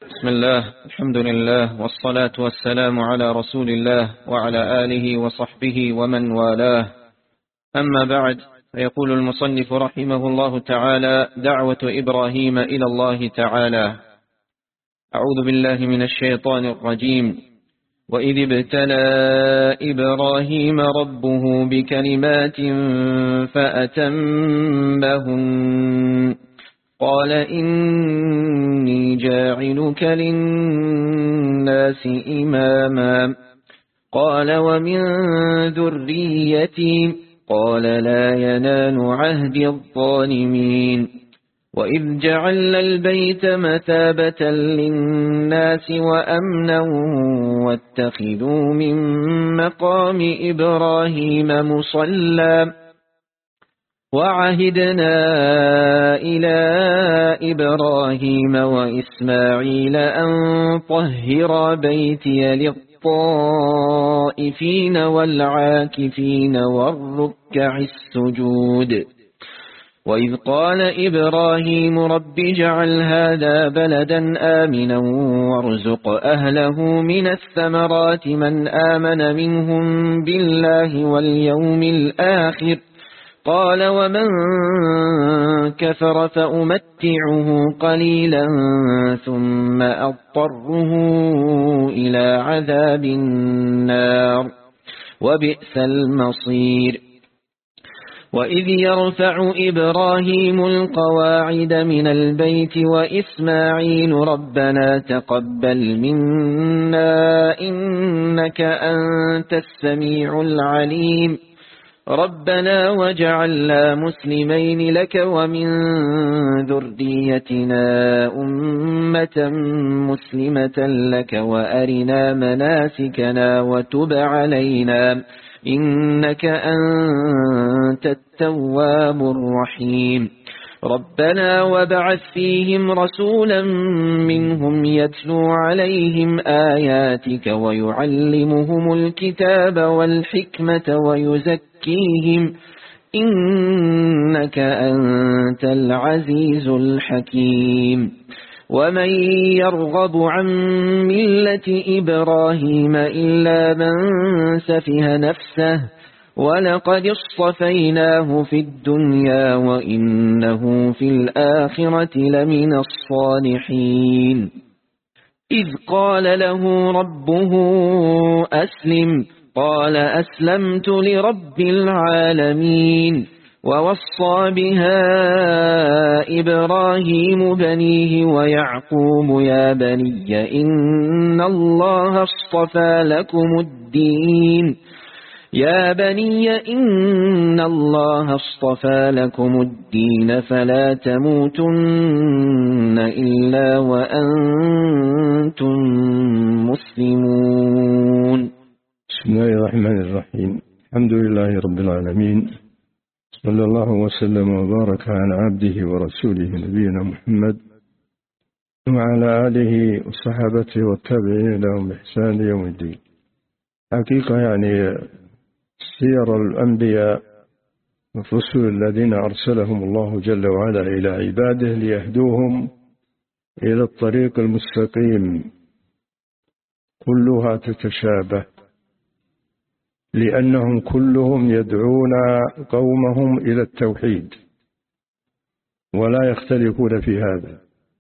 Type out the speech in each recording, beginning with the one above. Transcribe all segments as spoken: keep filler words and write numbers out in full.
بسم الله، الحمد لله، والصلاة والسلام على رسول الله وعلى آله وصحبه ومن والاه. أما بعد، فيقول المصنف رحمه الله تعالى: دعوة إبراهيم إلى الله تعالى. أعوذ بالله من الشيطان الرجيم. وإذ ابتلى إبراهيم ربه بكلمات فأتمهن قال إني جاعلك للناس إماما قال ومن ذريتي قال لا ينال عهد الظالمين. وإذ جعلنا البيت مثابة للناس وأمنا واتخذوا من مقام إبراهيم مصلى وعهدنا إلى إبراهيم وإسماعيل أن طهر بيتي للطائفين والعاكفين والركع السجود. وإذ قال إبراهيم رب اجعل هذا بلدا آمنا وارزق أهله من الثمرات من آمن منهم بالله واليوم الآخر قال ومن كفر فأمتعه قليلا ثم أضطره إلى عذاب النار وبئس المصير. وإذ يرفع إبراهيم القواعد من البيت وإسماعيل ربنا تقبل منا إنك أنت السميع العليم ربنا وجعلنا مسلمين لك ومن ذريتنا أمة مسلمة لك وأرنا مناسكنا وتب علينا إنك أنت التواب الرحيم. ربنا وابعث فيهم رسولا منهم يتلو عليهم آياتك ويعلمهم الكتاب والحكمة ويزكيهم إنك أنت العزيز الحكيم. ومن يرغب عن ملة إبراهيم إلا من سفه نفسه ولقد اصطفيناه في الدنيا وإنه في الآخرة لمن الصالحين. إذ قال له ربه أسلم قال أسلمت لرب العالمين. ووصى بها إبراهيم بنيه ويعقوب يا بني إن الله اصطفى لكم الدين يا بني إن الله اصطفى لكم الدين فلا تموتن إلا وأنتم مسلمون. بسم الله الرحمن الرحيم. الحمد لله رب العالمين، صلى الله وسلم وبارك على عبده ورسوله نبينا محمد وعلى آله وصحابته والتابعين لهم بإحسان يوم الدين. حقيقة يعني سير الأنبياء والرسل الذين أرسلهم الله جل وعلا إلى عباده ليهدوهم إلى الطريق المستقيم كلها تتشابه، لأنهم كلهم يدعون قومهم إلى التوحيد ولا يختلفون في هذا.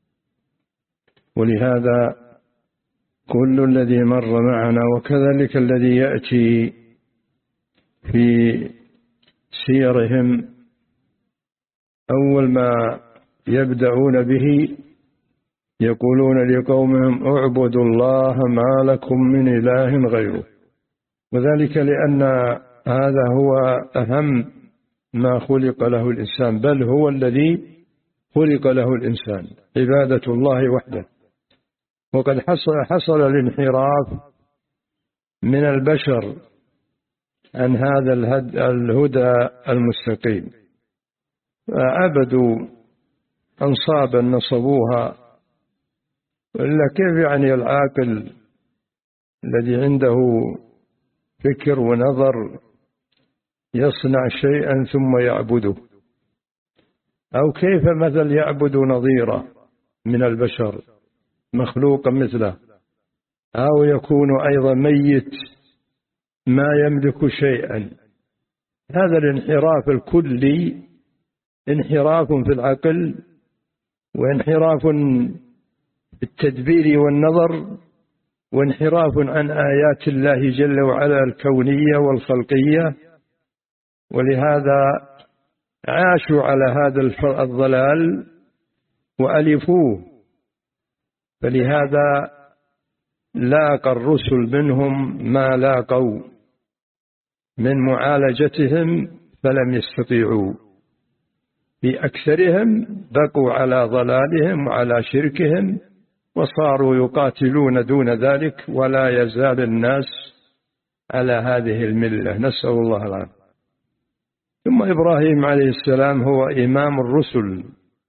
ولهذا كل الذي مر معنا وكذلك الذي يأتي في سيرهم أول ما يبدأون به يقولون لقومهم اعبدوا الله ما لكم من إله غيره، وذلك لأن هذا هو أهم ما خلق له الإنسان، بل هو الذي خلق له الإنسان، عبادة الله وحده. وقد حصل, حصل الانحراف من البشر عن هذا الهدى المستقيم، فعبدوا أنصابا نصبوها. إلا كيف يعني العاقل الذي عنده فكر ونظر يصنع شيئا ثم يعبده؟ أو كيف مثل يعبد نظيره من البشر مخلوقا مثله، أو يكون أيضا ميت ما يملك شيئا. هذا الانحراف الكلي انحراف في العقل، وانحراف في التدبير والنظر، وانحراف عن آيات الله جل وعلا الكونية والخلقية. ولهذا عاشوا على هذا الضلال وألفوه، فلهذا لاقى الرسل منهم ما لاقوا من معالجتهم فلم يستطيعوا. في أكثرهم بقوا على ضلالهم وعلى شركهم، وصاروا يقاتلون دون ذلك، ولا يزال الناس على هذه الملة، نسأل الله العافية. ثم إبراهيم عليه السلام هو إمام الرسل،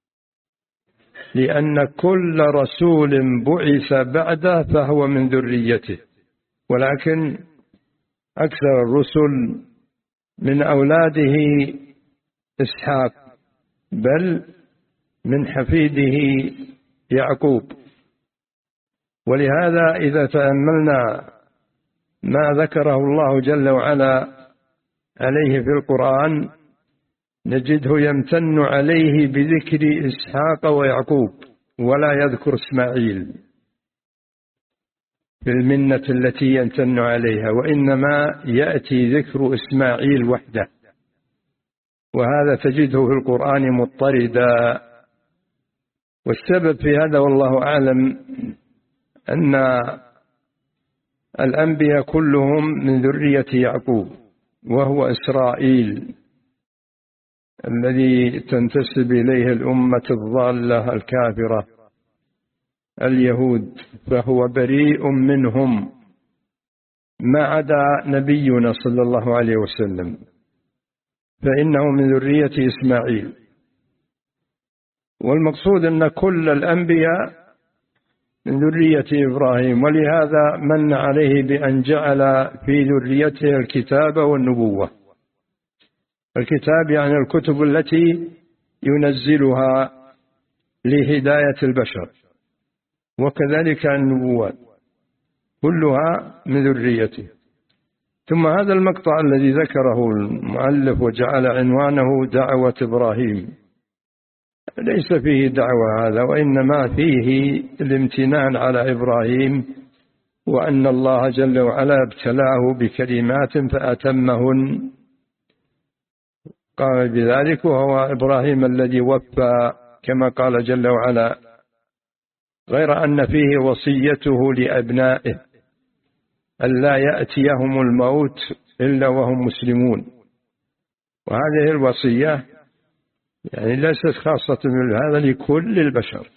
لأن كل رسول بعث بعده فهو من ذريته، ولكن أكثر الرسل من أولاده إسحاق، بل من حفيده يعقوب. ولهذا إذا تأملنا ما ذكره الله جل وعلا عليه في القرآن نجده يمتن عليه بذكر إسحاق ويعقوب، ولا يذكر إسماعيل في المنة التي يمتن عليها، وإنما يأتي ذكر إسماعيل وحده، وهذا تجده في القرآن مضطردا. والسبب في هذا والله أعلم أن الأنبياء كلهم من ذرية يعقوب، وهو إسرائيل الذي تنتسب إليه الأمة الضالة الكافرة اليهود، فهو بريء منهم ما عدا نبينا صلى الله عليه وسلم، فإنه من ذرية إسماعيل. والمقصود أن كل الأنبياء من ذرية إبراهيم، ولهذا من عليه بأن جعل في ذريته الكتاب والنبوة. الكتاب يعني الكتب التي ينزلها لهداية البشر، وكذلك النبوات كلها من ذريته. ثم هذا المقطع الذي ذكره المؤلف وجعل عنوانه دعوة إبراهيم، ليس فيه دعوة هذا، وإنما فيه الامتنان على إبراهيم، وأن الله جل وعلا ابتلاه بكلمات فأتمهن، قال بذلك وهو إبراهيم الذي وفى كما قال جل وعلا، غير أن فيه وصيته لأبنائه ألا يأتيهم الموت إلا وهم مسلمون. وهذه الوصية يعني ليست خاصة بهذا، لكل البشر،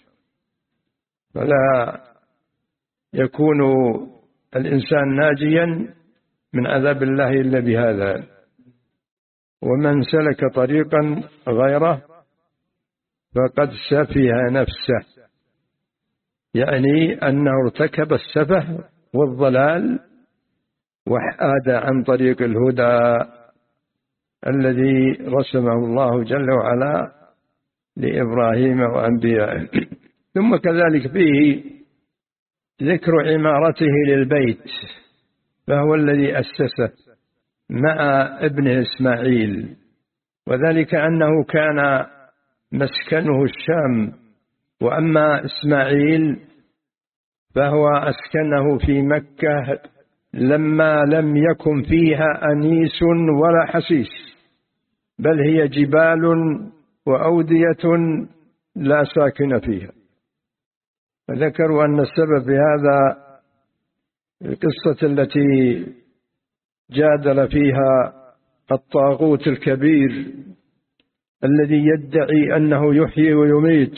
فلا يكون الإنسان ناجيا من عذاب الله إلا بهذا. ومن سلك طريقا غيره فقد سفه نفسه، يعني أنه ارتكب السفه والضلال وحاد عن طريق الهدى الذي رسمه الله جل وعلا لإبراهيم وأنبيائه. ثم كذلك فيه ذكر عمارته للبيت، فهو الذي أسسه مع ابنه إسماعيل، وذلك أنه كان مسكنه الشام، وأما إسماعيل فهو أسكنه في مكة لما لم يكن فيها أنيس ولا حسيس، بل هي جبال وأودية لا ساكن فيها. فذكروا أن السبب في هذا القصة التي جادل فيها الطاغوت الكبير الذي يدعي أنه يحيي ويميت.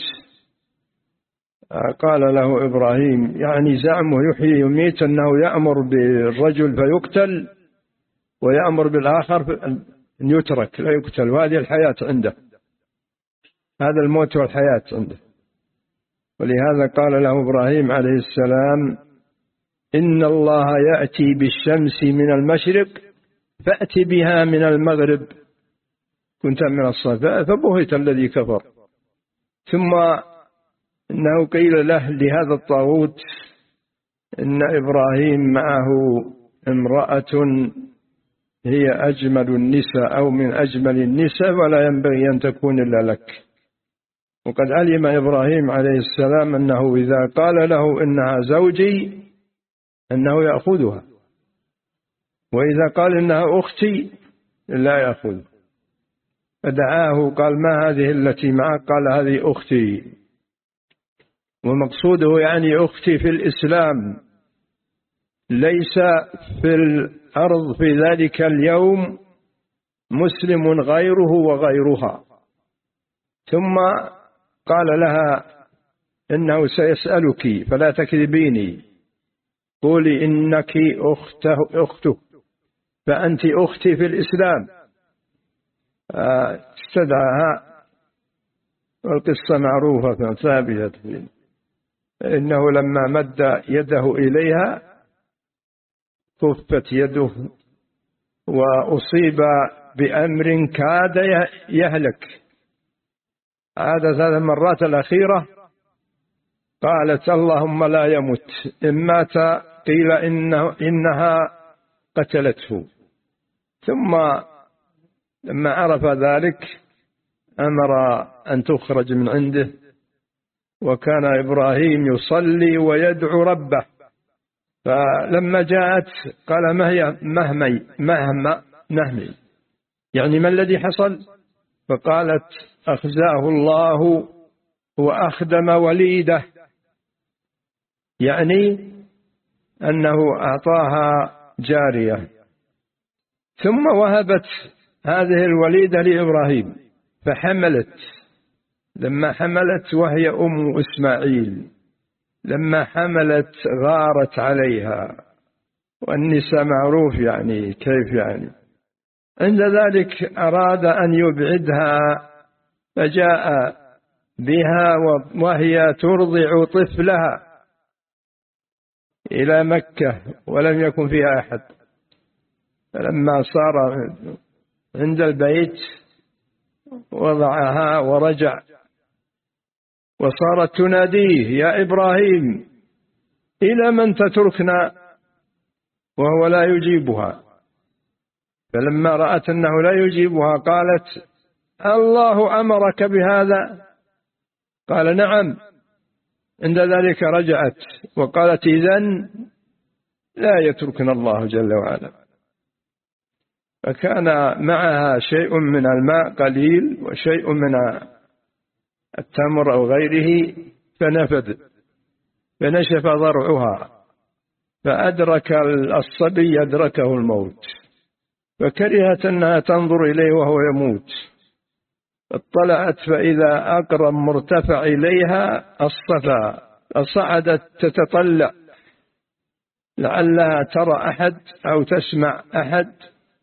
قال له إبراهيم، يعني زعمه يحيي ويميت أنه يأمر بالرجل فيقتل، ويأمر بالآخر أن يترك لا يقتل، وهذه الحياة عنده، هذا الموت والحياة عنده. ولهذا قال له إبراهيم عليه السلام، إن الله يأتي بالشمس من المشرق فأت بها من المغرب كنت من الصفاء، فبهت الذي كفر. ثم إنه قيل له لهذا الطاغوت إن إبراهيم معه امرأة هي أجمل النساء أو من أجمل النساء ولا ينبغي أن تكون إلا لك. وقد علم إبراهيم عليه السلام أنه إذا قال له إنها زوجي أنه يأخذها، وإذا قال إنها أختي لا يأخذ. فدعاه قال ما هذه التي معك؟ قال هذه أختي، ومقصوده يعني أختي في الإسلام، ليس في الأرض في ذلك اليوم مسلم غيره وغيرها. ثم قال لها إنه سيسألك فلا تكذبيني، قولي إنك أخته, أخته فأنت أختي في الإسلام. استدعاها، والقصة معروفة ثابتة، إنه لما مد يده إليها كفت يده وأصيب بأمر كاد يهلك. عادت ثلاث مرات الأخيرة قالت اللهم لا يمت، إن مات قيل إنه إنها قتلته. ثم لما عرف ذلك أمر أن تخرج من عنده، وكان إبراهيم يصلي ويدعو ربه. فلما جاءت قال ما هي مهمي مهما نهمي، يعني ما الذي حصل؟ فقالت أخزاه الله وأخدم وليده، يعني أنه أعطاها جارية، ثم وهبت هذه الوليدة لإبراهيم فحملت. لما حملت وهي أم إسماعيل، لما حملت غارت عليها، والنساء معروف يعني كيف يعني. عند ذلك أراد أن يبعدها، فجاء بها وهي ترضع طفلها إلى مكة ولم يكن فيها أحد. فلما صار عند البيت وضعها ورجع، وصارت تناديه يا إبراهيم إلى من تتركنا، وهو لا يجيبها. فلما رأت أنه لا يجيبها قالت الله أمرك بهذا؟ قال نعم. عند ذلك رجعت وقالت إذن لا يتركنا الله جل وعلا. فكان معها شيء من الماء قليل وشيء من التمر أو غيره، فنفد فنشف ضرعها، فأدرك الصبي أدركه الموت، فكرهت أنها تنظر إليه وهو يموت. اطلعت فإذا أقرب مرتفع إليها الصفا، فصعدت تتطلع لعلها ترى أحد أو تسمع أحد،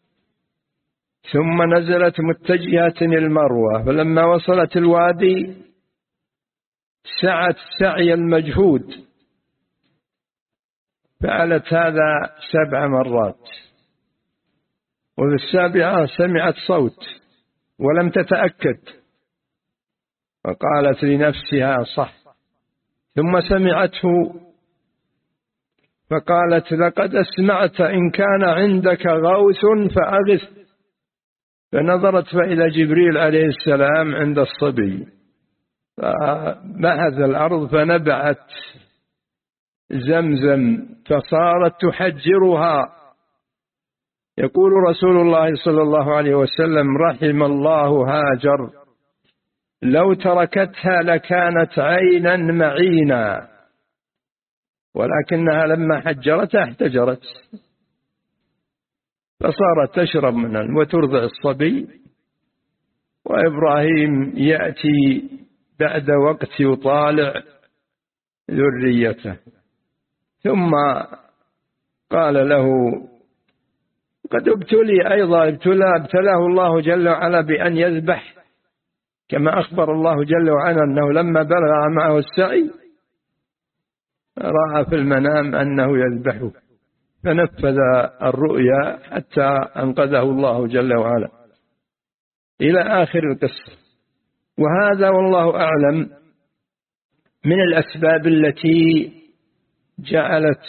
ثم نزلت متجهة المروة. فلما وصلت الوادي سعت سعي المجهود، فعلت هذا سبع مرات، وفي السابعة سمعت صوت ولم تتأكد، فقالت لنفسها صح. ثم سمعته فقالت لقد أسمعت إن كان عندك غوث فأغث. فنظرت فإلى جبريل عليه السلام عند الصبي، فبحث الأرض فنبعت زمزم فصارت تحجرها. يقول رسول الله صلى الله عليه وسلم رحم الله هاجر، لو تركتها لكانت عينا معينا، ولكنها لما حجرتها احتجرت، فصارت تشرب منها وترضع الصبي. وإبراهيم يأتي بعد وقت يطالع ذريته، ثم قال له قد ابتلي أيضا، ابتلى ابتلاه الله جل وعلا بأن يذبح، كما أخبر الله جل وعلا أنه لما بلغ معه السعي رأى في المنام أنه يذبحه، فنفذ الرؤيا حتى أنقذه الله جل وعلا إلى آخر القصة. وهذا والله أعلم من الأسباب التي جعلت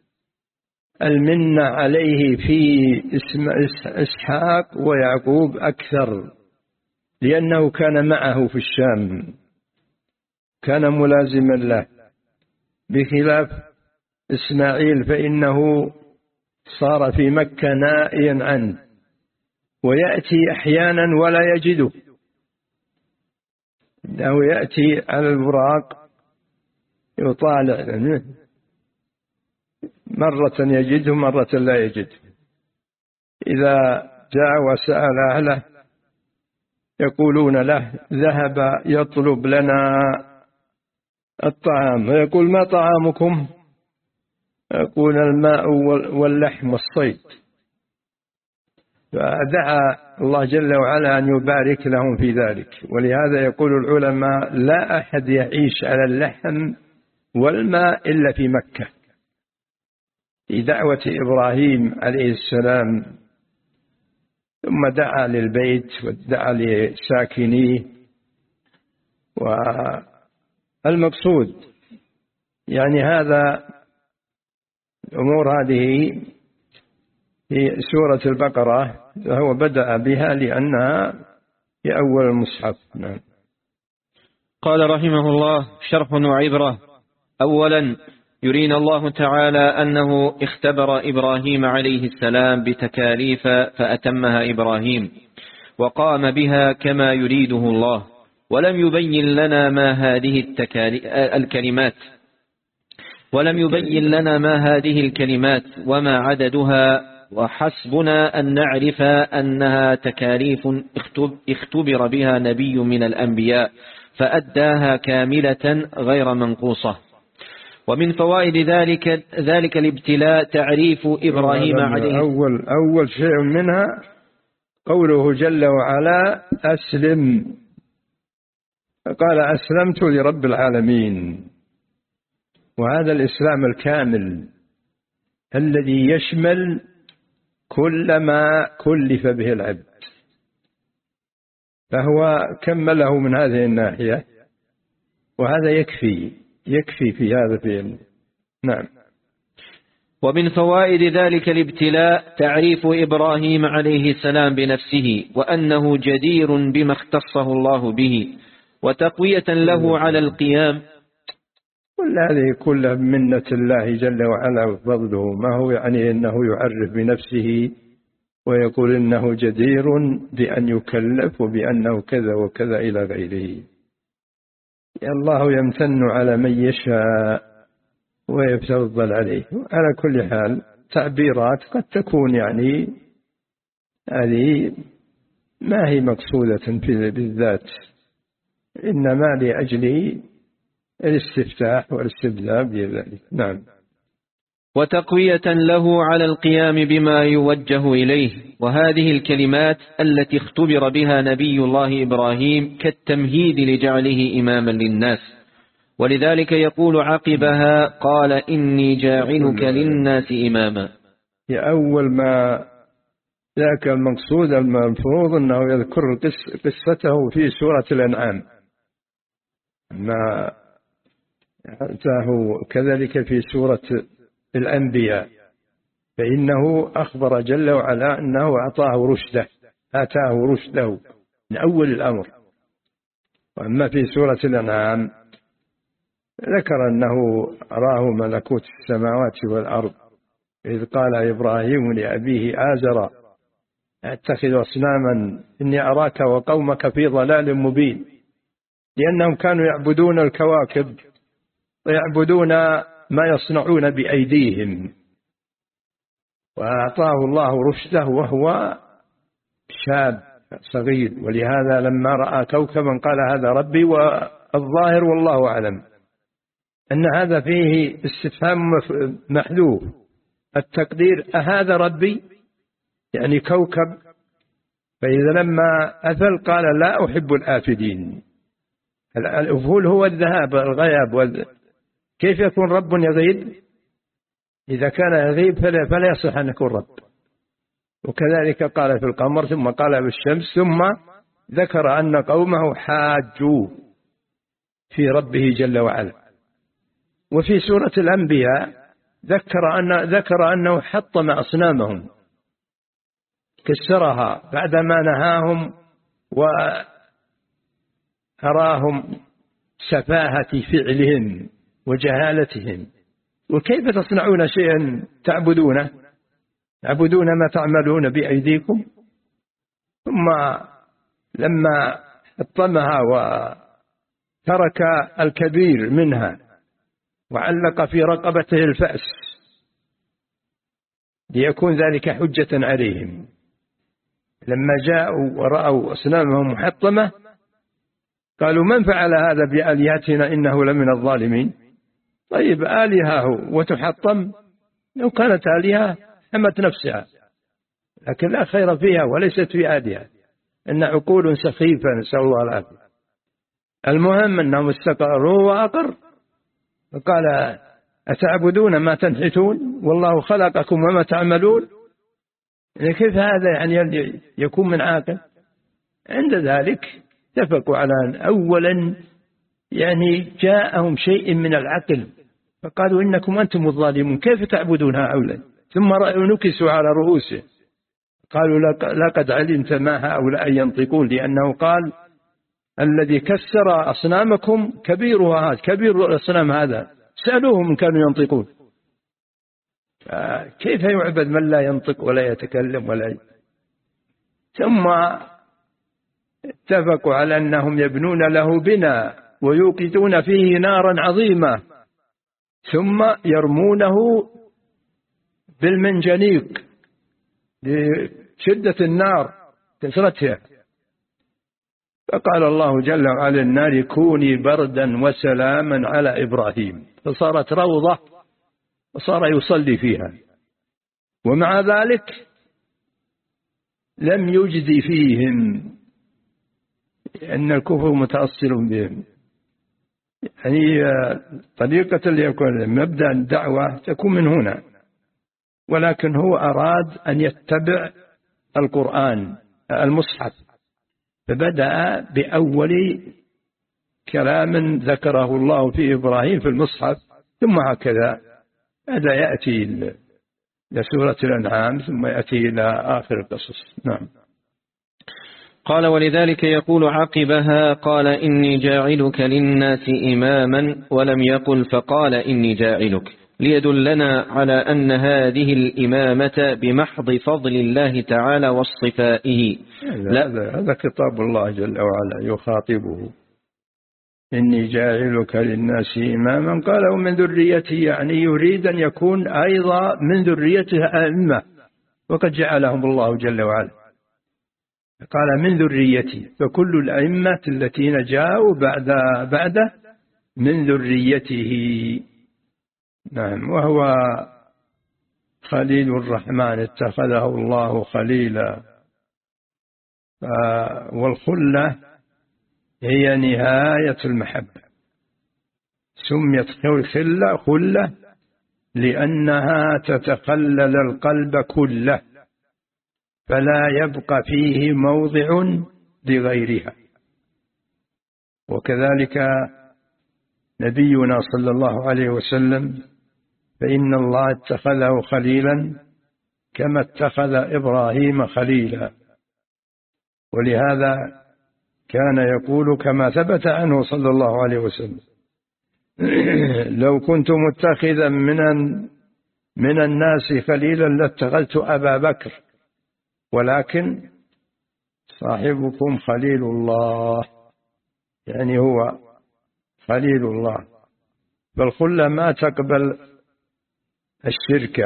المنة عليه في اسم إسحاق ويعقوب أكثر، لأنه كان معه في الشام، كان ملازما له، بخلاف إسماعيل فإنه صار في مكة نائيا عنه، ويأتي أحيانا ولا يجده، إنه يأتي على البراق يطالع مرة يجده مرة لا يجده. إذا جاء وسأل أهله يقولون له ذهب يطلب لنا الطعام، ويقول ما طعامكم؟ يقول الماء واللحم والصيد. فدعا الله جل وعلا أن يبارك لهم في ذلك. ولهذا يقول العلماء لا أحد يعيش على اللحم والماء إلا في مكة. في دعوة إبراهيم عليه السلام ثم دعا للبيت ودعا لساكنيه. والمقصود يعني هذا الأمور هذه في سورة البقرة، فهو بدأ بها لأنها في أول المصحف. نعم. قال رحمه الله: شرح وعبرة. أولا، يرينا الله تعالى أنه اختبر إبراهيم عليه السلام بتكاليف فأتمها إبراهيم وقام بها كما يريده الله، ولم يبين لنا ما هذه الكلمات ولم يبين لنا ما هذه الكلمات وما عددها، وحسبنا أن نعرف أنها تكاليف اختبر بها نبي من الأنبياء فأداها كاملة غير منقوصة. ومن فوائد ذلك ذلك الابتلاء تعريف إبراهيم عليه أول أول شيء منها قوله جل وعلا أسلم، قال أسلمت لرب العالمين. وهذا الإسلام الكامل الذي يشمل كل ما كلف به العبد، فهو كمله من هذه الناحية، وهذا يكفي يكفي في هذا فيه. نعم. ومن فوائد ذلك الابتلاء تعريف إبراهيم عليه السلام بنفسه وأنه جدير بما اختصه الله به، وتقوية له على القيام. كل هذه كلها منة الله جل وعلا وفضله، ما هو يعني أنه يعرف بنفسه ويقول إنه جدير بأن يكلف وبأنه كذا وكذا إلى غيره. الله يمتن على من يشاء ويتفضل عليه. على كل حال تعبيرات قد تكون يعني هذه ما هي مقصودة بالذات، إنما لأجل الاستفتاح والاستبداء بذلك. نعم. وتقوية له على القيام بما يوجه إليه. وهذه الكلمات التي اختبر بها نبي الله إبراهيم كالتمهيد لجعله إماما للناس، ولذلك يقول عقبها قال إني جاعلك للناس إماما. في أول ما ذاك المقصود المفروض أنه يذكر قصته في سورة الأنعام، ما أتاه كذلك في سورة الأنبياء، فإنه أخبر جل وعلا أنه أعطاه رشده، آتاه رشده من أول الأمر. وأما في سورة الأنعام ذكر أنه أراه ملكوت السماوات والأرض، إذ قال إبراهيم لأبيه آزر أتخذ أصناما إني أراك وقومك في ضلال مبين، لأنهم كانوا يعبدون الكواكب ويعبدون ما يصنعون بأيديهم، وأعطاه الله رشده وهو شاب صغير. ولهذا لما رأى كوكبا قال هذا ربي، والظاهر والله أعلم أن هذا فيه استفهام محذوف، التقدير أهذا ربي يعني كوكب. فإذا لما أثل قال لا أحب الآفدين. الأفول هو الذهاب الغياب وال... كيف يكون رب يغيب؟ إذا كان يغيب فلا, فلا يصح أن يكون رب. وكذلك قال في القمر، ثم قال بالشمس، ثم ذكر أن قومه حاجوا في ربه جل وعلا. وفي سورة الأنبياء ذكر أن ذكر أنه حطم أصنامهم، كسرها بعدما نهاهم وأراهم سفاهة فعلهم وجهالتهم. وكيف تصنعون شيئا تعبدونه تعبدون ما تعملون بأيديكم؟ ثم لما حطمها وترك الكبير منها وعلق في رقبته الفأس ليكون ذلك حجة عليهم، لما جاءوا ورأوا أصنامهم محطمة قالوا من فعل هذا بآلهتنا إنه لمن الظالمين. طيب آلهة وتحطم؟ لو كانت آلهة حمت نفسها، لكن لا خير فيها وليست في آلهة، إن عقول سخيفة نسأل الله العافية. المهم أنهم استقروا وأقر، فقال أتعبدون ما تنحتون والله خلقكم وما تعملون. يعني كيف هذا يعني يكون من عاقل؟ عند ذلك اتفقوا على أن أولا يعني جاءهم شيء من العقل فقالوا إنكم أنتم الظالمون، كيف تعبدون هؤلاء؟ ثم رأوا نكسوا على رؤوسهم قالوا لقد علمت ما هؤلاء ينطقون، لأنه قال الذي كسر أصنامكم كبيرها هذا، كبير الأصنام هذا، سألوهم إن كانوا ينطقون. كيف يعبد من لا ينطق ولا يتكلم ولا ي... ثم اتفقوا على أنهم يبنون له بنا ويوقدون فيه نارا عظيمة ثم يرمونه بالمنجنيق لشدة النار كثرتها. فقال الله جل وعلا النار كوني بردا وسلاما على إبراهيم، فصارت روضة وصار يصلي فيها. ومع ذلك لم يجدي فيهم، لأن الكفر متأصل بهم. يعني طريقة اللي يكون مبدأ الدعوة تكون من هنا، ولكن هو أراد أن يتبع القرآن المصحف، فبدأ بأول كلام ذكره الله في إبراهيم في المصحف، ثم هكذا هذا يأتي لسورة الأنعام ثم يأتي إلى آخر القصص. نعم. قال ولذلك يقول عقبها قال إني جاعلك للناس إماما، ولم يقل فقال إني جاعلك، ليدلنا على أن هذه الإمامة بمحض فضل الله تعالى واصطفائه. هذا هذا كتاب الله جل وعلا يخاطبه، إني جاعلك للناس إماما، قال ومن ذريته، يعني يريد أن يكون أيضا من ذريته أئمة، وقد جعلهم الله جل وعلا، قال من ذريته، فكل الأئمة التين جاءوا بعد بعده من ذريته. نعم. وهو خليل الرحمن اتخذه الله خليلا، والخلة هي نهاية المحبة، سميت خلة خلة لأنها تتخلل القلب كله فلا يبقى فيه موضع لغيرها. وكذلك نبينا صلى الله عليه وسلم فإن الله اتخذه خليلا كما اتخذ إبراهيم خليلا، ولهذا كان يقول كما ثبت عنه صلى الله عليه وسلم لو كنت متخذا من من الناس خليلا لاتخذت أبا بكر، ولكن صاحبكم خليل الله، يعني هو خليل الله. فالخلة ما تقبل الشركة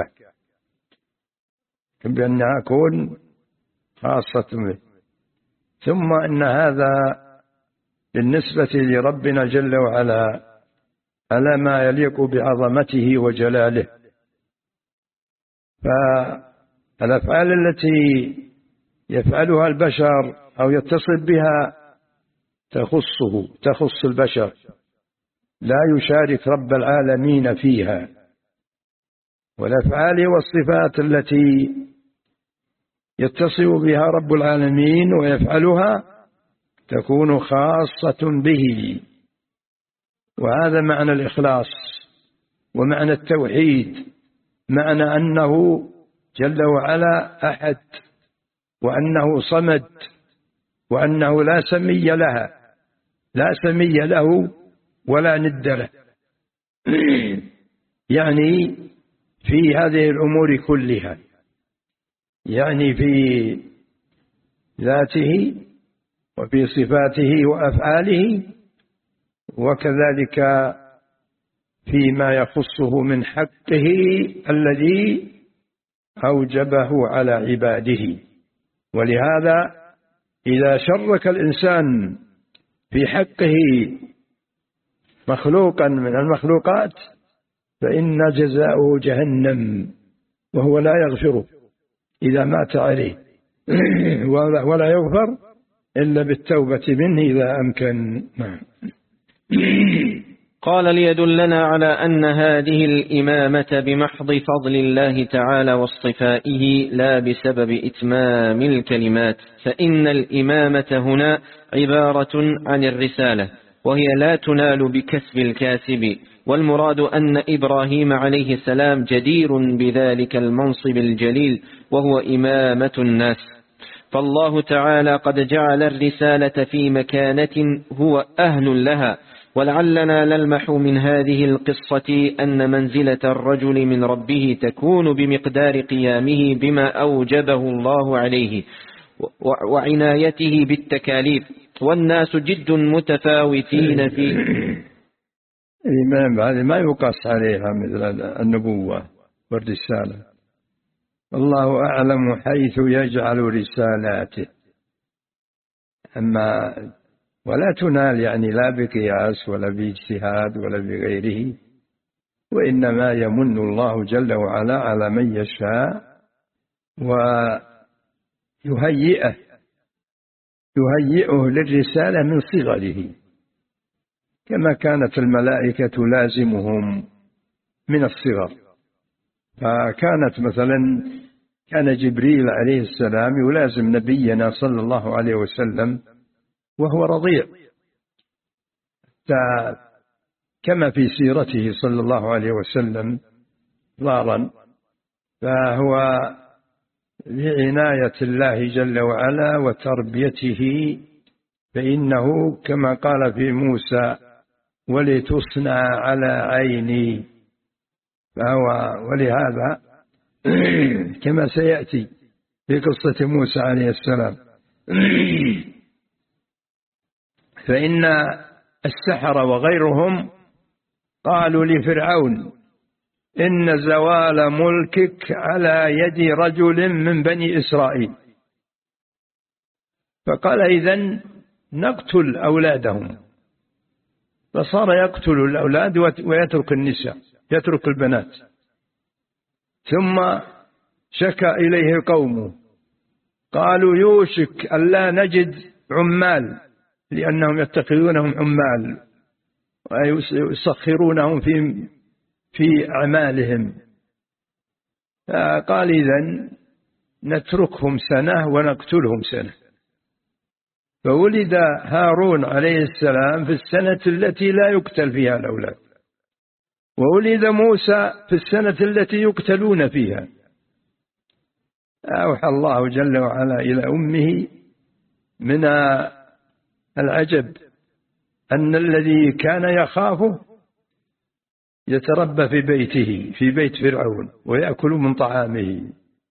بأنها تكون خاصة به. ثم إن هذا بالنسبة لربنا جل وعلا على ما يليق بعظمته وجلاله، فالأفعال التي يفعلها البشر أو يتصل بها تخصه تخص البشر، لا يشارك رب العالمين فيها. والأفعال والصفات التي يتصل بها رب العالمين ويفعلها تكون خاصة به، وهذا معنى الإخلاص ومعنى التوحيد، معنى أنه جل وعلا أحد، وأنه صمد، وأنه لا سمي لها لا سمي له ولا ند له. يعني في هذه الأمور كلها، يعني في ذاته وفي صفاته وأفعاله، وكذلك فيما يخصه من حقه الذي أوجبه على عباده. ولهذا إذا شرك الإنسان في حقه مخلوقا من المخلوقات فإن جزاؤه جهنم، وهو لا يغفره إذا مات عليه، ولا يغفر إلا بالتوبة منه إذا أمكن. قال ليدلنا على أن هذه الإمامة بمحض فضل الله تعالى واصطفائه لا بسبب إتمام الكلمات، فإن الإمامة هنا عبارة عن الرسالة، وهي لا تنال بكسب الكاسب، والمراد أن إبراهيم عليه السلام جدير بذلك المنصب الجليل وهو إمامة الناس، فالله تعالى قد جعل الرسالة في مكانة هو أهل لها. ولعلنا نلمح من هذه القصة أن منزلة الرجل من ربه تكون بمقدار قيامه بما أوجبه الله عليه وعنايته بالتكاليف، والناس جد متفاوتين في الإمام. هذه ما يقاس عليها مثل النبوة والرسالة، الله أعلم حيث يجعل رسالاته. أما ولا تنال يعني لا بقياس ولا باجتهاد ولا بغيره، وإنما يمن الله جل وعلا على من يشاء ويهيئه يهيئه للرسالة من صغره، كما كانت الملائكة لازمهم من الصغر. فكانت مثلا كان جبريل عليه السلام يلازم نبينا صلى الله عليه وسلم وهو رضيع، كما في سيرته صلى الله عليه وسلم ضارا، فهو بعناية الله جل وعلا وتربيته، فإنه كما قال في موسى ولتصنع على عيني، فهو ولهذا كما سيأتي في قصة موسى عليه السلام. فإن السحرة وغيرهم قالوا لفرعون إن زوال ملكك على يد رجل من بني إسرائيل، فقال إذن نقتل أولادهم، فصار يقتل الأولاد ويترك النساء، يترك البنات. ثم شكى إليه قومه قالوا يوشك ألا نجد عمال، لأنهم يتخذونهم عمال ويسخرونهم في في أعمالهم. قال إذن نتركهم سنة ونقتلهم سنة. فولد هارون عليه السلام في السنة التي لا يقتل فيها الأولاد، وولد موسى في السنة التي يقتلون فيها. أوحى الله جل وعلا إلى أمه من العجب أن الذي كان يخافه يتربى في بيته في بيت فرعون ويأكل من طعامه.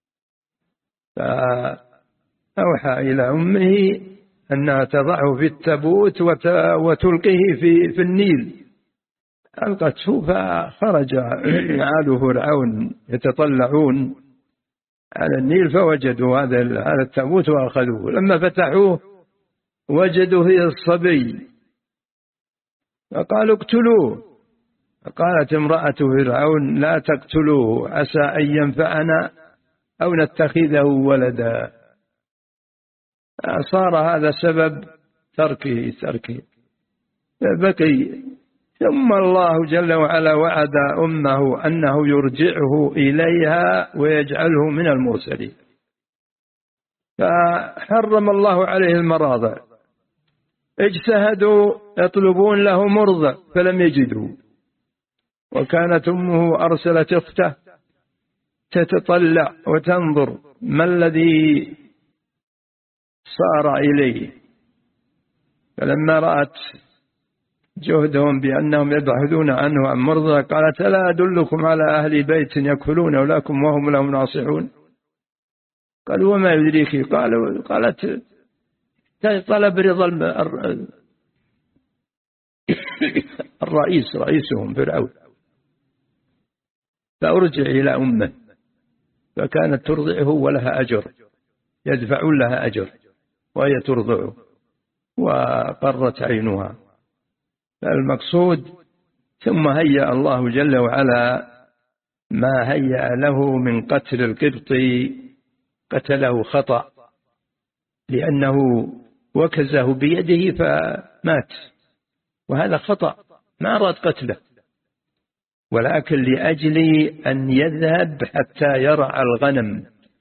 فأوحى إلى أمه أنها تضعه في التابوت وتلقيه في في النيل. ألقته فخرج آل فرعون يتطلعون على النيل فوجدوا هذا هذا التابوت وأخذوه. لما فتحوه وجدوا فيه الصبي فقالوا اقتلوه. فقالت امرأة فرعون لا تقتلوه عسى أن ينفعنا أو نتخذه ولدا. صار هذا سبب تركه تركه بقي. ثم الله جل وعلا وعد أمه أنه يرجعه إليها ويجعله من المرسلين، فحرم الله عليه المراضع اجتهدوا يطلبون له مرضع فلم يجدوا، وكانت أمه أرسلت أخته تتطلع وتنظر ما الذي صار إليه، فلما رأت جهدهم بأنهم يبحثون عنه عن مرضى قالت: ألا أدلكم على أهل بيت يكفلون لكم وهم لهم ناصحون؟ قالوا: وما يدريك؟ قالوا قالت: طلب رضا الرئيس رئيسهم فرعون، فأرجع إلى أمه، فكانت ترضعه ولها أجر، يدفعون لها أجر وهي ترضعه، وقرت عينها. فالمقصود ثم هيأ الله جل وعلا ما هيأ له من قتل القبطي، قتله خطأ لأنه وكزه بيده فمات، وهذا خطأ، ما أراد قتله، ولكن لأجل أن يذهب حتى يرعى الغنم،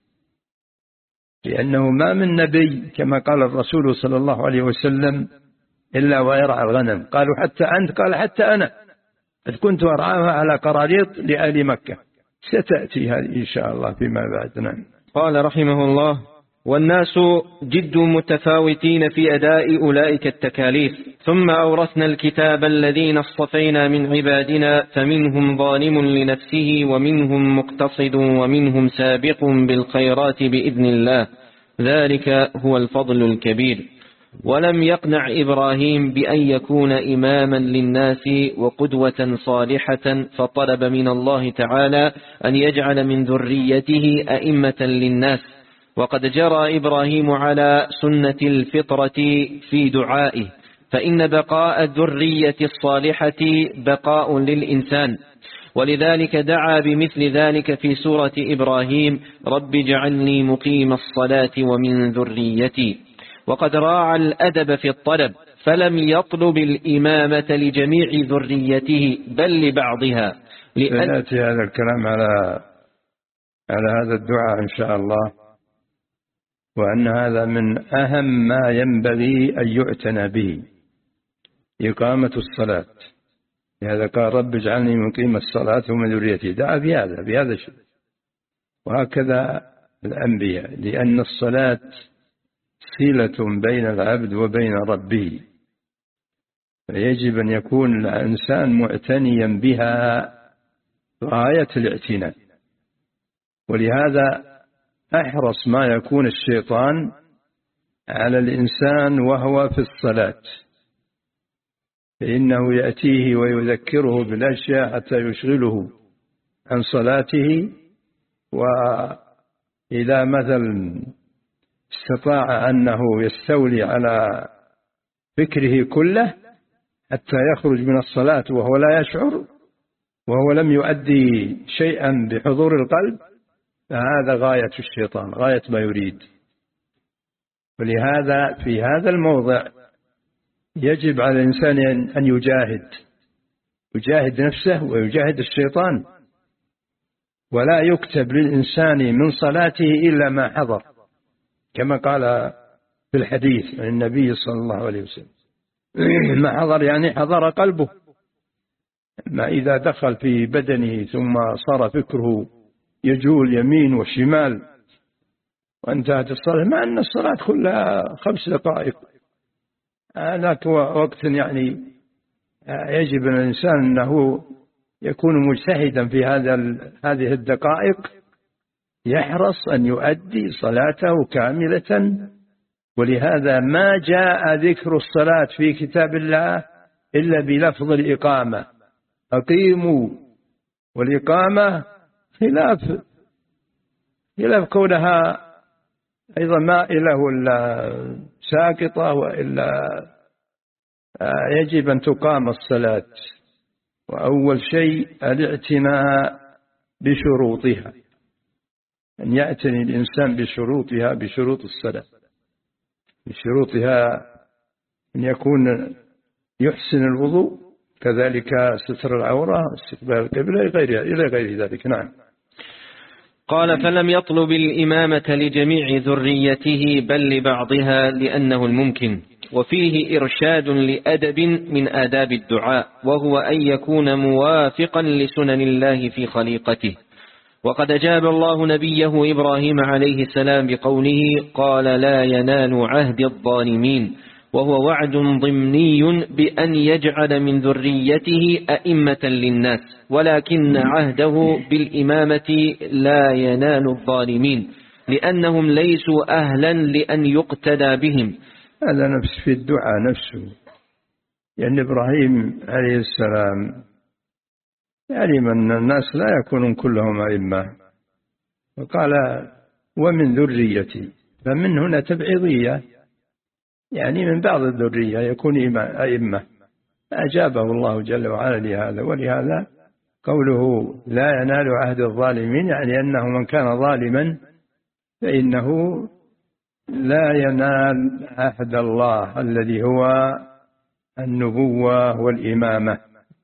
لأنه ما من نبي كما قال الرسول صلى الله عليه وسلم إلا ويرعى الغنم. قالوا: حتى أنت؟ قال: حتى أنا قد كنت أرعاها على قراريط لأهل مكة. ستأتي هذه إن شاء الله فيما بعد. نعم. قال رحمه الله: والناس جد متفاوتين في أداء أولئك التكاليف، ثم أورثنا الكتاب الذين اصطفينا من عبادنا فمنهم ظالم لنفسه ومنهم مقتصد ومنهم سابق بالخيرات بإذن الله، ذلك هو الفضل الكبير. ولم يقنع إبراهيم بأن يكون إماما للناس وقدوة صالحة، فطلب من الله تعالى أن يجعل من ذريته أئمة للناس، وقد جرى إبراهيم على سنة الفطرة في دعائه، فإن بقاء الذرية الصالحة بقاء للإنسان، ولذلك دعا بمثل ذلك في سورة إبراهيم: رب اجعلني مقيم الصلاة ومن ذريتي. وقد راعى الأدب في الطلب، فلم يطلب الإمامة لجميع ذريته بل لبعضها، لأن سيأتي هذا الكلام على على هذا الدعاء إن شاء الله، وأن هذا من أهم ما ينبغي أن يعتنى به، إقامة الصلاة. لهذا قال: رب اجعلني مقيم الصلاة ومن ذريتي، دعا بهذا بهذا الشيء. وهكذا الأنبياء، لأن الصلاة صلة بين العبد وبين ربه، فيجب أن يكون الإنسان معتنيا بها غاية الاعتناء. ولهذا أحرص ما يكون الشيطان على الإنسان وهو في الصلاة، فإنه يأتيه ويذكره بالأشياء حتى يشغله عن صلاته. وإذا مثلا استطاع أنه يستولي على فكره كله حتى يخرج من الصلاة وهو لا يشعر، وهو لم يؤدي شيئا بحضور القلب، فهذا غاية الشيطان، غاية ما يريد. ولهذا في هذا الموضع يجب على الإنسان أن يجاهد يجاهد نفسه ويجاهد الشيطان، ولا يكتب للإنسان من صلاته إلا ما حضر، كما قال في الحديث عن النبي صلى الله عليه وسلم: ما حضر يعني حضر قلبه. ما إذا دخل في بدنه ثم صار فكره يجول يمين وشمال وانتهت الصلاة، مع أن الصلاة كلها خمس دقائق، هناك وقت يعني يجب الإنسان أنه يكون مجتهدا في هذا هذه الدقائق، يحرص أن يؤدي صلاته كاملة. ولهذا ما جاء ذكر الصلاة في كتاب الله إلا بلفظ الإقامة: أقيموا. والإقامة خلاف خلاف كونها أيضا مائلة ولا ساقطة، وإلا يجب أن تقام الصلاة. وأول شيء الاعتناء بشروطها، أن يعتني الإنسان بشروطها، بشروط الصلاة، بشروطها أن يكون يحسن الوضوء، كذلك ستر العورة، استقبال القبلة، إلى غير ذلك. نعم. قال: فلم يطلب الإمامة لجميع ذريته بل لبعضها لأنه الممكن، وفيه إرشاد لأدب من آداب الدعاء، وهو أن يكون موافقا لسنن الله في خليقته. وقد أجاب الله نبيه إبراهيم عليه السلام بقوله: قال لا ينال عهد الظالمين، وهو وعد ضمني بأن يجعل من ذريته أئمة للناس، ولكن عهده بالإمامة لا ينال الظالمين لأنهم ليسوا أهلا لأن يقتدى بهم. هذا نفس في الدعاء نفسه، يعني إبراهيم عليه السلام يعلم أن الناس لا يكونون كلهم أئمة، وقال ومن ذريتي، فمن هنا تبعيضية، يعني من بعض الذرية يكون أئمة. أجابه الله جل وعلا لهذا، ولهذا قوله لا ينال عهد الظالمين، يعني أنه من كان ظالما فإنه لا ينال عهد الله الذي هو النبوة والإمامة.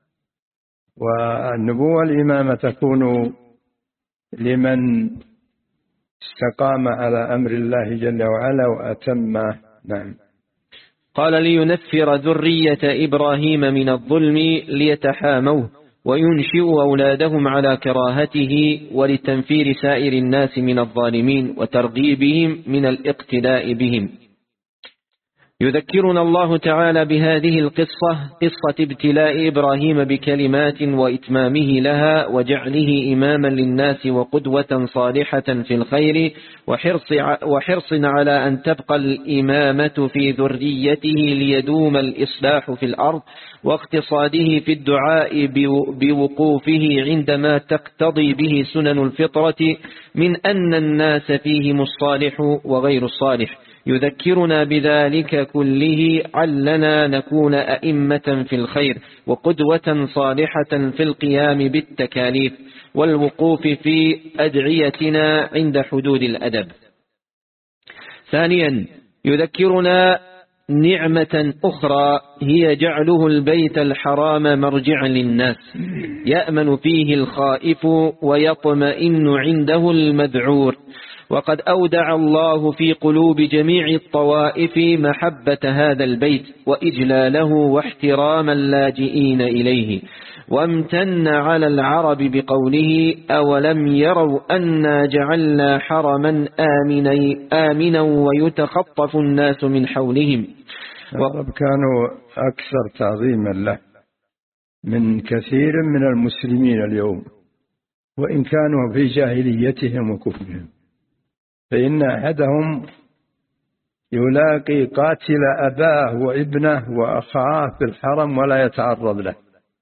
والنبوة والإمامة تكون لمن استقام على أمر الله جل وعلا وأتمه. نعم. قال لينفر ذرية إبراهيم من الظلم ليتحاموه وينشئ أولادهم على كراهته، ولتنفير سائر الناس من الظالمين وترغيبهم من الاقتداء بهم. يذكرنا الله تعالى بهذه القصة، قصة ابتلاء إبراهيم بكلمات وإتمامه لها وجعله إماما للناس وقدوة صالحة في الخير، وحرص, وحرص على أن تبقى الإمامة في ذريته ليدوم الإصلاح في الأرض، واقتصاده في الدعاء بوقوفه عندما تقتضي به سنن الفطرة من أن الناس فيهم الصالح وغير الصالح. يذكرنا بذلك كله علنا نكون أئمة في الخير وقدوة صالحة في القيام بالتكاليف والوقوف في أدعيتنا عند حدود الأدب. ثانيا، يذكرنا نعمة أخرى هي جعله البيت الحرام مرجعا للناس يأمن فيه الخائف ويطمئن عنده المذعور. وقد أودع الله في قلوب جميع الطوائف محبة هذا البيت وإجلاله واحترام اللاجئين إليه، وامتن على العرب بقوله أولم يروا أنا جعلنا حرما آمنا ويتخطف الناس من حولهم. العرب كانوا أكثر تعظيما له من كثير من المسلمين اليوم، وإن كانوا في جاهليتهم وكفرهم، فإن أحدهم يلاقي قاتل أباه وابنه وأخاه في الحرم ولا يتعرض له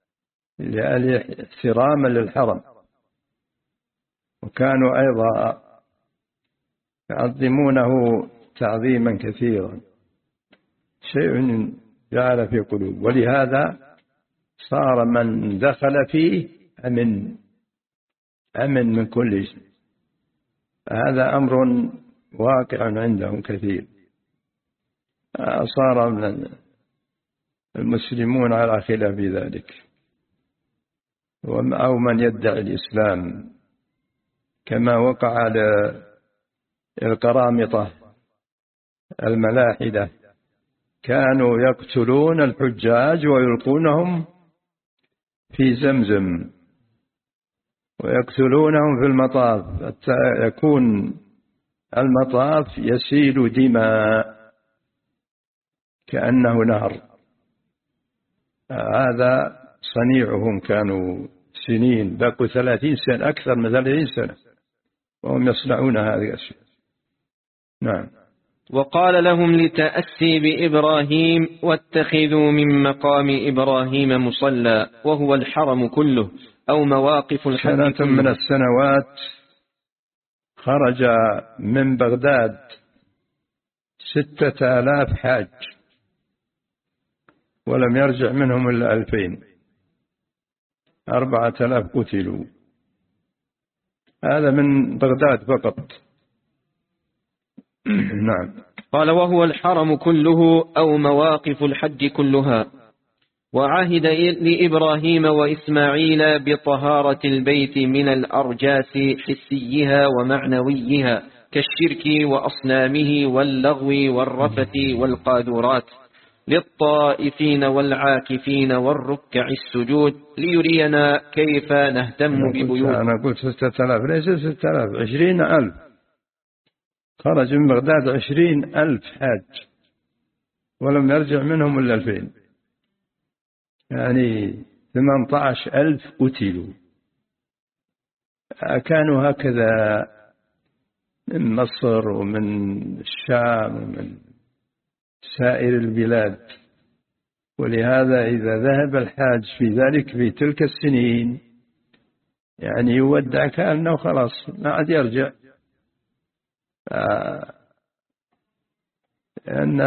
احتراما للحرم. وكانوا أيضا يعظمونه تعظيما كثيرا، شيء جعل في قلوب، ولهذا صار من دخل فيه أمن أمن من كل شيء. هذا أمر واقع عندهم كثير. صار من المسلمون على خلاف ذلك، أو من يدعي الإسلام، كما وقع للقرامطة الملاحدة، كانوا يقتلون الحجاج ويلقونهم في زمزم ويقتلونهم في المطاف حتى يكون المطاف يسيل دماء كأنه نهر. هذا صنيعهم، كانوا سنين، بقوا ثلاثين سنة، أكثر من ثلاثين سنة وهم يصنعون هذه الأشياء. نعم. وقال لهم لتأسي بإبراهيم واتخذوا من مقام إبراهيم مصلى، وهو الحرم كله أو مواقف الحج. سنة من السنوات خرج من بغداد ستة آلاف حاج ولم يرجع منهم إلا ألفين، أربعة آلاف قتلوا. هذا من بغداد فقط. نعم. قال وهو الحرم كله أو مواقف الحج كلها. وعهد لإبراهيم وإسماعيل بطهارة البيت من الأرجاس حسيها ومعنويها كالشرك وأصنامه واللغو والرفث والقاذورات، للطائفين والعاكفين والركع السجود ليرينا كيف نهتم ببيوت. أنا قلت ستة آلاف، ليس ستة آلاف، عشرين ألف. خرج من بغداد عشرين ألف حاج ولم يرجع منهم إلا ألفين، يعني ثمانية عشر ألف قتلوا. كانوا هكذا من مصر ومن الشام ومن سائر البلاد. ولهذا إذا ذهب الحاج في ذلك في تلك السنين يعني يودع كأنه خلاص ما عاد يرجع، لأن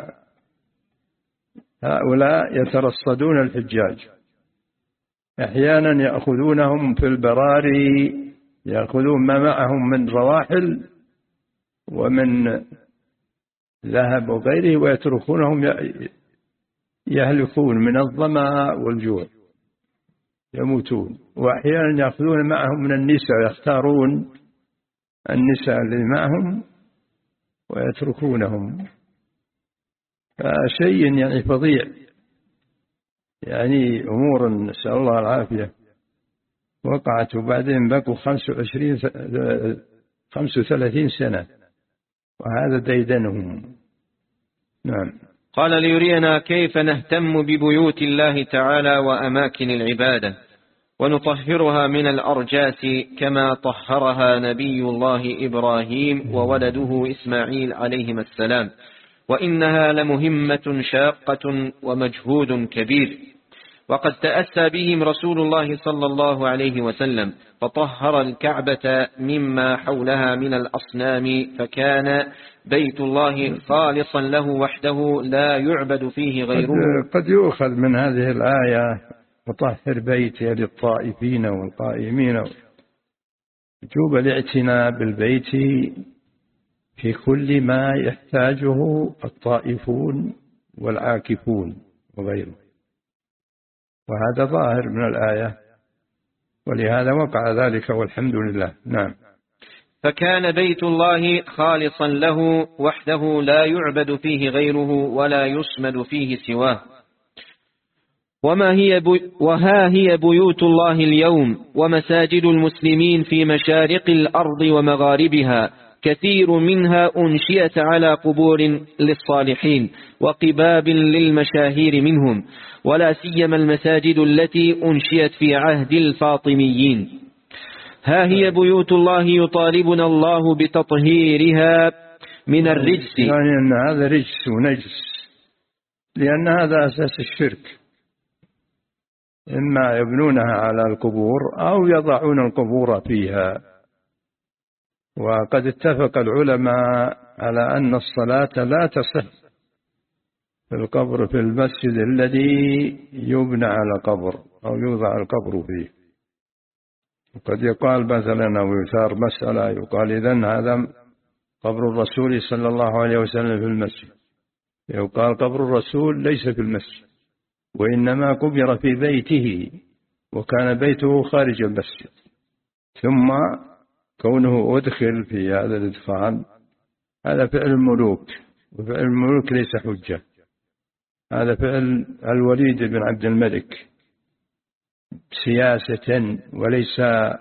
هؤلاء يترصدون الحجاج، أحيانا يأخذونهم في البراري، يأخذون ما معهم من رواحل ومن ذهب وغيره ويتركونهم يهلكون من الظمأ والجوع يموتون. وأحيانا يأخذون معهم من النساء، يختارون النساء اللي معهم ويتركونهم. فشيء يعني فظيع، يعني أمور نسأل الله العافية وقعت. وبعدين بقوا خمسة وعشرين خمسة وثلاثين سنة وهذا ديدنهم. نعم. قال ليرينا كيف نهتم ببيوت الله تعالى وأماكن العبادة ونطهرها من الأرجاس كما طهرها نبي الله إبراهيم وولده إسماعيل عليهما السلام، وإنها لمهمة شاقة ومجهود كبير. وقد تأسى بهم رسول الله صلى الله عليه وسلم فطهر الكعبة مما حولها من الأصنام، فكان بيت الله خالصا له وحده لا يعبد فيه غيره. قد يؤخذ من هذه الآية وطهر بيتي للطائفين والقائمين وجوب الاعتناء بالبيت في كل ما يحتاجه الطائفون والعاكفون وغيره، وهذا ظاهر من الآية، ولهذا وقع ذلك والحمد لله. نعم. فكان بيت الله خالصا له وحده لا يعبد فيه غيره ولا يصمد فيه سواه. وما هي بي وها هي بيوت الله اليوم ومساجد المسلمين في مشارق الأرض ومغاربها، كثير منها أنشئت على قبور للصالحين وقباب للمشاهير منهم، ولا سيما المساجد التي أنشئت في عهد الفاطميين. ها هي بيوت الله يطالبنا الله بتطهيرها من الرجس، يعني أن هذا رجس ونجس، لأن هذا أساس الشرك، إما يبنونها على القبور أو يضعون القبور فيها. وقد اتفق العلماء على أن الصلاة لا تصح في القبر في المسجد الذي يبنى على قبر أو يوضع القبر فيه. وقد يقال مثلا أو يثار مسألة يقال إذن هذا قبر الرسول صلى الله عليه وسلم في المسجد، يقال قبر الرسول ليس في المسجد وإنما قبر في بيته وكان بيته خارج المسجد، ثم كونه أدخل في هذا الإدخال هذا فعل الملوك، وفعل الملوك ليس حجة، هذا فعل الوليد بن عبد الملك سياسة وليس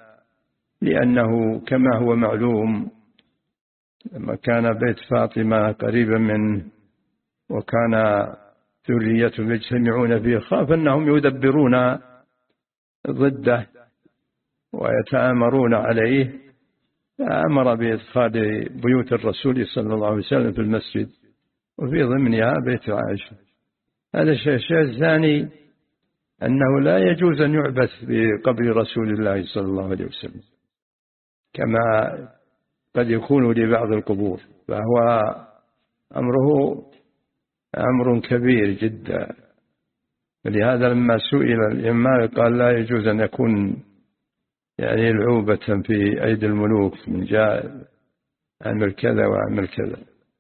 لأنه كما هو معلوم لما كان بيت فاطمة قريبا منه وكان ذريته يجتمعون فيه خاف أنهم يدبرون ضده ويتآمرون عليه، فأمر بإدخال بيوت الرسول صلى الله عليه وسلم في المسجد وفي ضمنها بيت عائشة. هذا الشيء الثاني أنه لا يجوز أن يعبث بقبر رسول الله صلى الله عليه وسلم كما قد يكون لبعض القبور، فهو أمره أمر كبير جدا. ولهذا لما سئل الإمام قال لا يجوز أن يكون يعني العوبة في أيدي الملوك من جاء عمل كذا وعمل كذا.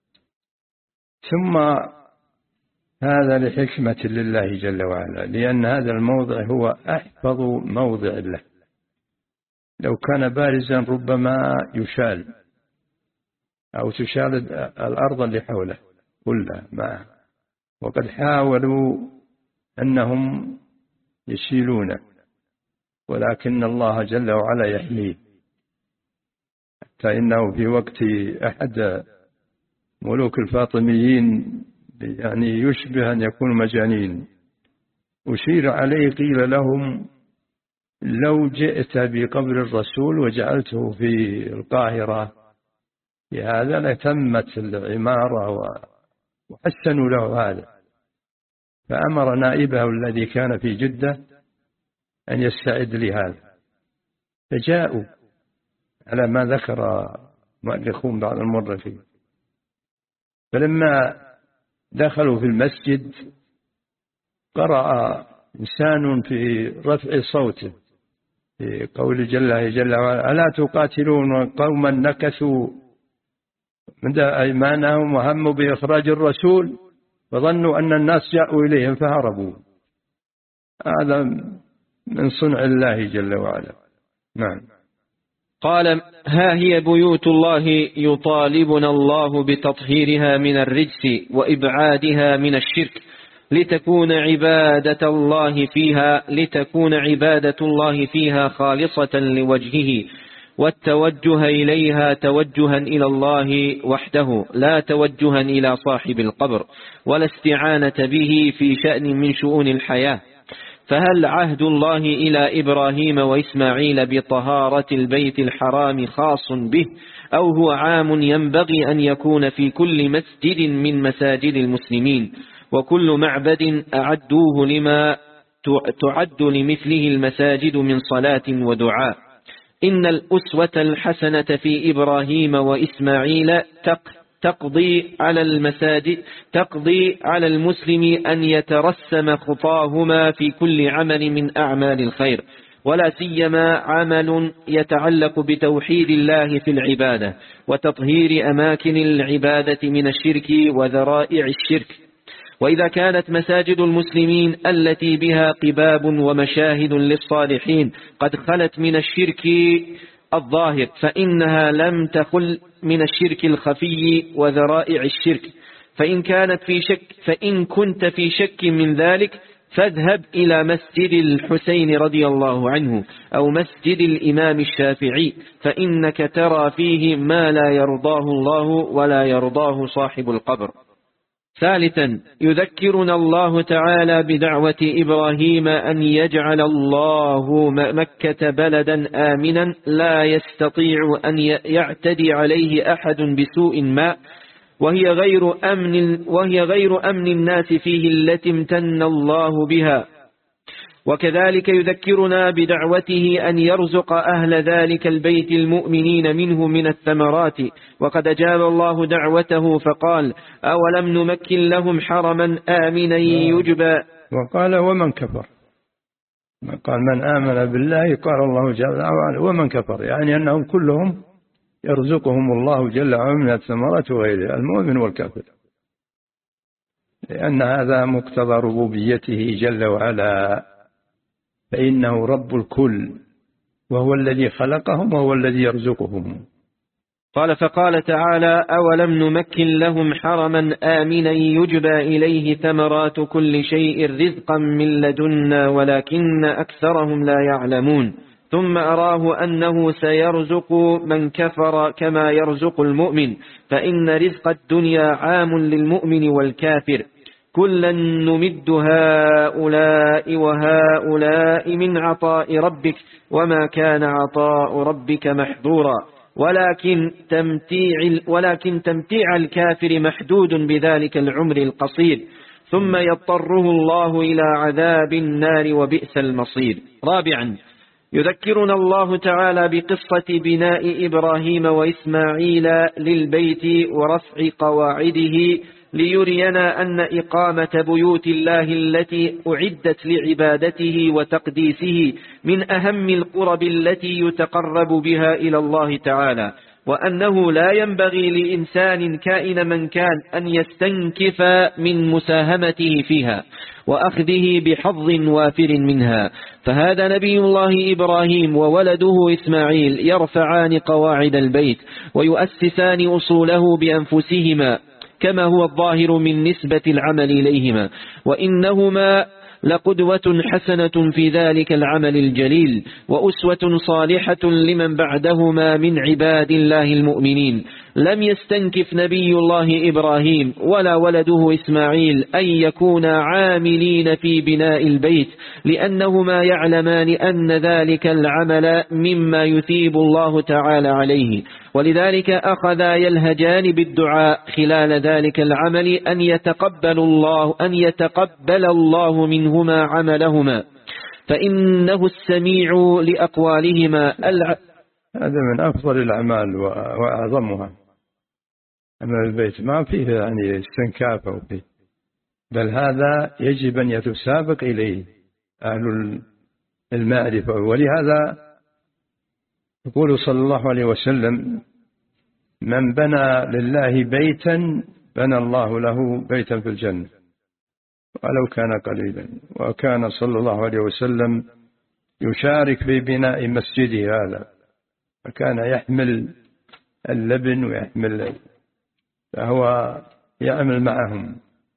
ثم هذا لحكمة لله جل وعلا، لأن هذا الموضع هو أحفظ موضع له، لو كان بارزا ربما يشال أو تشال الأرض اللي حوله كلها معه، وقد حاولوا أنهم يشيلونه، ولكن الله جل وعلا يحميه، حتى إنه في وقت أحد ملوك الفاطميين يعني يشبه أن يكون مجانين، أشير عليه قيل لهم لو جئت بقبر الرسول وجعلته في القاهرة بهذا لتمت العمارة وحسنوا له هذا، فأمر نائبه الذي كان في جدة أن يستعد لهذا، فجاءوا على ما ذكر مؤرخون بعض المؤرخين. فلما دخلوا في المسجد قرأ إنسان في رفع صوته في قول جل جل وعلا: ألا تقاتلون قوما نكثوا من أيمانهم وهموا بإخراج الرسول وظنوا أن الناس جاءوا إليهم فهربوا. هذا من صنع الله جل وعلا. نعم. قال: ها هي بيوت الله يطالبنا الله بتطهيرها من الرجس وإبعادها من الشرك لتكون عبادة الله فيها لتكون عبادة الله فيها خالصة لوجهه، والتوجه إليها توجها إلى الله وحده لا توجها إلى صاحب القبر ولا استعانة به في شأن من شؤون الحياة. فهل عهد الله إلى إبراهيم وإسماعيل بطهارة البيت الحرام خاص به، أو هو عام ينبغي أن يكون في كل مسجد من مساجد المسلمين، وكل معبد أعدوه لما تعد لمثله المساجد من صلاة ودعاء؟ إن الأسوة الحسنة في إبراهيم وإسماعيل تقضي على المساجد تقضي على المسلم أن يترسم خطاهما في كل عمل من أعمال الخير، ولا سيما عمل يتعلق بتوحيد الله في العبادة وتطهير أماكن العبادة من الشرك وذرائع الشرك. وإذا كانت مساجد المسلمين التي بها قباب ومشاهد للصالحين قد خلت من الشرك الظاهر فإنها لم تخل من الشرك الخفي وذرائع الشرك. فإن كانت في شك فإن كنت في شك من ذلك فاذهب إلى مسجد الحسين رضي الله عنه أو مسجد الإمام الشافعي، فإنك ترى فيه ما لا يرضاه الله ولا يرضاه صاحب القبر. ثالثا، يذكرنا الله تعالى بدعوة إبراهيم أن يجعل الله مكة بلدا آمنا لا يستطيع أن يعتدي عليه أحد بسوء ما، وهي غير أمن وهي غير أمن الناس فيه التي امتن الله بها. وكذلك يذكرنا بدعوته أن يرزق أهل ذلك البيت المؤمنين منه من الثمرات، وقد أجاب الله دعوته فقال: أولم نمكن لهم حرما آمنا يجبى. وقال: ومن كفر. قال: من آمن بالله قال الله جل وعلا ومن كفر، يعني أنهم كلهم يرزقهم الله جل وعلا من الثمرات وغيرها، المؤمن والكافر، لأن هذا مقتضى ربوبيته جل وعلا، فإنه رب الكل وهو الذي خلقهم وهو الذي يرزقهم. قال: فقال تعالى: أولم نمكن لهم حرما آمنا يجبى إليه ثمرات كل شيء رزقا من لدنا ولكن أكثرهم لا يعلمون. ثم أراه أنه سيرزق من كفر كما يرزق المؤمن، فإن رزق الدنيا عام للمؤمن والكافر، كلا نمد هؤلاء وهؤلاء من عطاء ربك وما كان عطاء ربك محظورا، ولكن تمتيع, ولكن تمتيع الكافر محدود بذلك العمر القصير، ثم يضطره الله إلى عذاب النار وبئس المصير. رابعا، يذكرنا الله تعالى بقصة بناء إبراهيم وإسماعيل للبيت ورفع قواعده ليرينا أن إقامة بيوت الله التي أعدت لعبادته وتقديسه من أهم القرب التي يتقرب بها إلى الله تعالى، وأنه لا ينبغي لإنسان كائن من كان أن يستنكف من مساهمته فيها وأخذه بحظ وافر منها. فهذا نبي الله إبراهيم وولده إسماعيل يرفعان قواعد البيت ويؤسسان أصوله بأنفسهما، كما هو الظاهر من نسبة العمل إليهما، وإنهما لقدوة حسنة في ذلك العمل الجليل، وأسوة صالحة لمن بعدهما من عباد الله المؤمنين. لم يستنكف نبي الله إبراهيم ولا ولده إسماعيل أن يكونا عاملين في بناء البيت، لأنهما يعلمان أن ذلك العمل مما يثيب الله تعالى عليه، ولذلك أخذا يلهجان بالدعاء خلال ذلك العمل أن يتقبل الله أن يتقبل الله منهما عملهما، فإنه السميع لأقوالهما. هذا من أفضل الأعمال وأعظمها. أما البيت ما فيه يعني استنكاف أو فيه، بل هذا يجب أن يتسابق إليه أهل المعرفة. ولهذا يقول صلى الله عليه وسلم: من بنى لله بيتا بنى الله له بيتا في الجنة ولو كان قليلا. وكان صلى الله عليه وسلم يشارك في بناء مسجده هذا، فكان يحمل اللبن ويحمل، فهو يعمل معهم.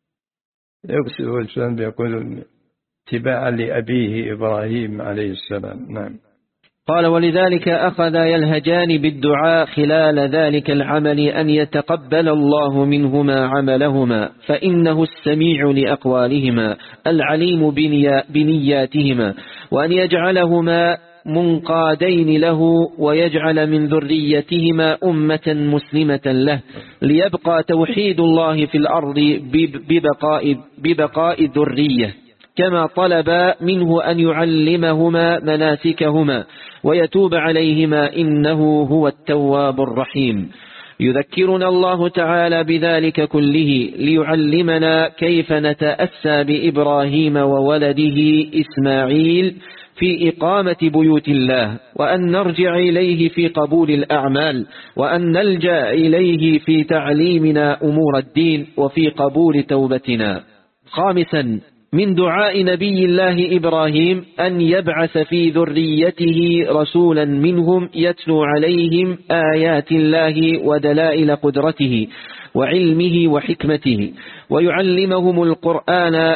يقول اتباعا لأبيه إبراهيم عليه السلام. نعم. قال: ولذلك أخذ يلهجان بالدعاء خلال ذلك العمل أن يتقبل الله منهما عملهما، فإنه السميع لأقوالهما العليم بنياتهما، وأن يجعلهما منقادين له، ويجعل من ذريتهما أمة مسلمة له، ليبقى توحيد الله في الأرض ببقاء, ببقاء ذرية، كما طلب منه أن يعلمهما مناسكهما ويتوب عليهما إنه هو التواب الرحيم. يذكرنا الله تعالى بذلك كله ليعلمنا كيف نتأسى بإبراهيم وولده إسماعيل في إقامة بيوت الله، وأن نرجع إليه في قبول الأعمال، وأن نلجأ إليه في تعليمنا أمور الدين وفي قبول توبتنا. خامسا، من دعاء نبي الله إبراهيم أن يبعث في ذريته رسولا منهم يتلو عليهم آيات الله ودلائل قدرته وعلمه وحكمته، ويعلمهم القرآن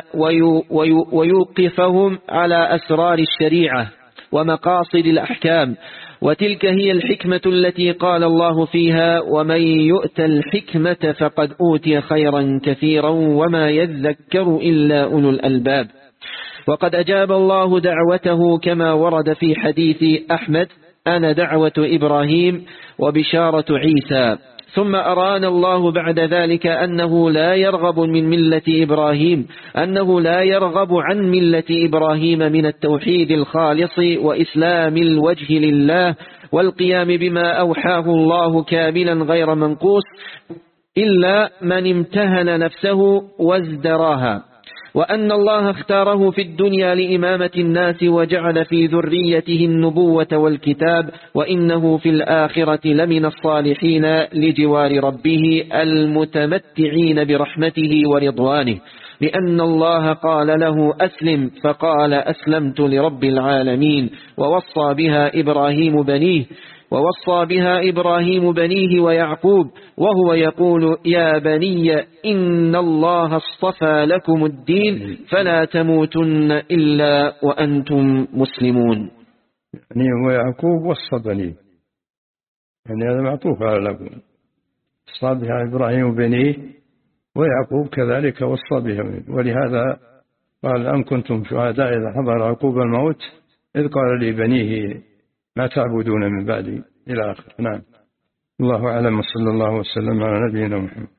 ويوقفهم على أسرار الشريعة ومقاصد الأحكام. وتلك هي الحكمة التي قال الله فيها: ومن يؤت الحكمة فقد أوتي خيرا كثيرا وما يذكر إلا أولو الألباب. وقد أجاب الله دعوته كما ورد في حديث أحمد: أنا دعوة إبراهيم وبشارة عيسى. ثم أرانا الله بعد ذلك أنه لا يرغب من ملة إبراهيم أنه لا يرغب عن ملة إبراهيم من التوحيد الخالص وإسلام الوجه لله والقيام بما أوحاه الله كاملا غير منقوص، إلا من امتهن نفسه وازدراها، وأن الله اختاره في الدنيا لإمامة الناس وجعل في ذريته النبوة والكتاب، وإنه في الآخرة لمن الصالحين لجوار ربه المتمتعين برحمته ورضوانه، لأن الله قال له: أسلم، فقال: أسلمت لرب العالمين. ووصى بها إبراهيم بنيه ووصى بها إبراهيم بنيه ويعقوب، وهو يقول: يا بني إن الله اصطفى لكم الدين فلا تموتن إلا وأنتم مسلمون. يعني ويعقوب وصى بنيه، يعني هذا معطوف على الأول. وصى بها إبراهيم بنيه ويعقوب كذلك وصى بها، ولهذا قال: أم كنتم شهداء إذا حضر يعقوب الموت إذ قال لبنيه ما تعبدون من بعدي إلى آخر. نعم. الله أعلم، صلى الله وسلم على نبينا محمد.